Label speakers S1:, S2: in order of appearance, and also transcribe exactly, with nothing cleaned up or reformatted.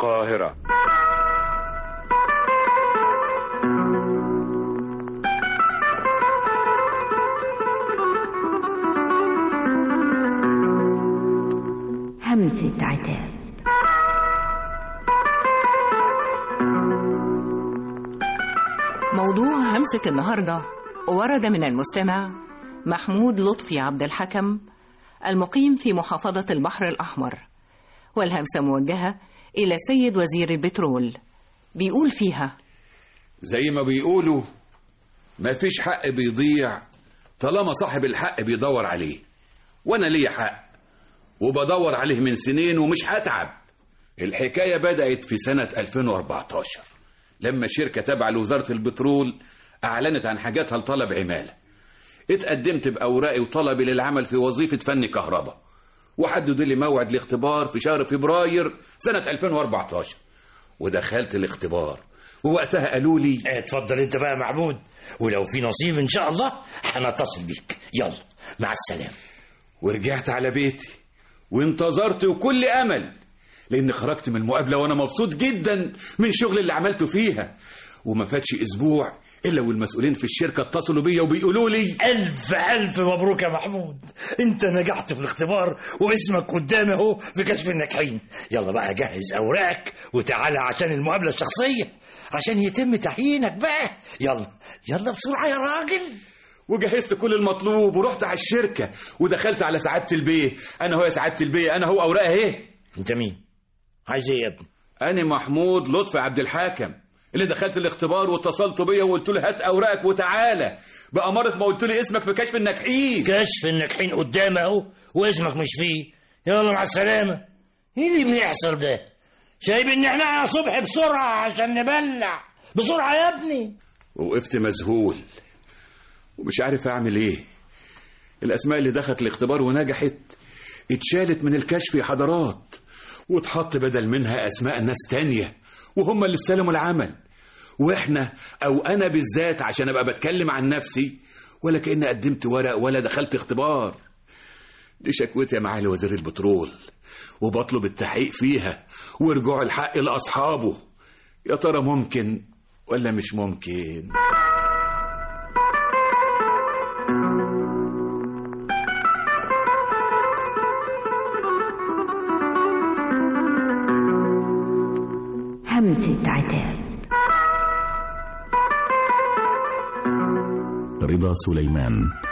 S1: القاهرة.
S2: همسة عتاب.
S3: موضوع همسة النهاردة ورد من المستمع محمود لطفي عبد الحكم المقيم في محافظة البحر الأحمر، والهمسة موجهة إلى سيد وزير البترول. بيقول فيها:
S4: زي ما بيقولوا ما فيش حق بيضيع طالما صاحب الحق بيدور عليه، وانا ليا حق وبدور عليه من سنين ومش هتعب. الحكاية بدأت في سنة ألفين وأربعتاشر لما شركة تابعة لوزارة البترول أعلنت عن حاجاتها لطلب عمالة. اتقدمت بأوراقي وطلبي للعمل في وظيفة فني كهرباء، وحددوا لي موعد الاختبار في شهر فبراير سنة ألفين وأربعتاشر، ودخلت الاختبار ووقتها قالوا لي
S5: اتفضل انت بقى محمود، ولو في نصيب ان شاء الله هنتصل بيك. يلا مع السلامة.
S4: ورجعت على بيتي وانتظرت وكل أمل، لأن خرجت من المقابلة وأنا مبسوط جدا من الشغل اللي عملته فيها. وما فاتش أسبوع إلا والمسؤولين في الشركة اتصلوا بيا وبيقولوا لي
S5: ألف ألف مبروك يا محمود، أنت نجحت في الاختبار واسمك قدامي اهو في كشف الناجحين. يلا بقى جهز أوراقك وتعالى عشان المقابلة الشخصية عشان يتم تعيينك بقى. يلا يلا بسرعة يا راجل.
S4: وجهزت كل المطلوب ورحت على الشركة ودخلت على سعادة البيه. أنا هو يا سعادة البيه، أنا هو أوراق اهي.
S5: أنت مين؟ عايز ايه يا ابني؟
S4: أنا محمود لطفي عبد الحكم اللي دخلت الاختبار واتصلت بيا وقلت له هات أوراقك وتعالى، بأمارة ما قلت لي اسمك في كشف الناجحين.
S5: كشف الناجحين قدامي اهو واسمك مش فيه. يلا مع السلامة. ايه اللي بيحصل ده؟ شايب ان احنا يا صبح بسرعة عشان نبلع بسرعة يا ابني.
S4: وقفت مذهول ومش عارف اعمل ايه. الاسماء اللي دخلت الاختبار ونجحت اتشالت من الكشف يا حضرات، واتحط بدل منها اسماء ناس تانية وهم اللي استلموا العمل. واحنا او انا بالذات عشان ابقى بتكلم عن نفسي ولا كأني قدمت ورق ولا دخلت اختبار. دي شكوتي يا معالي وزير البترول وبطلب التحقيق فيها ورجوع الحق لاصحابه. يا ترى ممكن ولا مش ممكن؟
S2: همسة عتاب.
S6: رضا سليمان.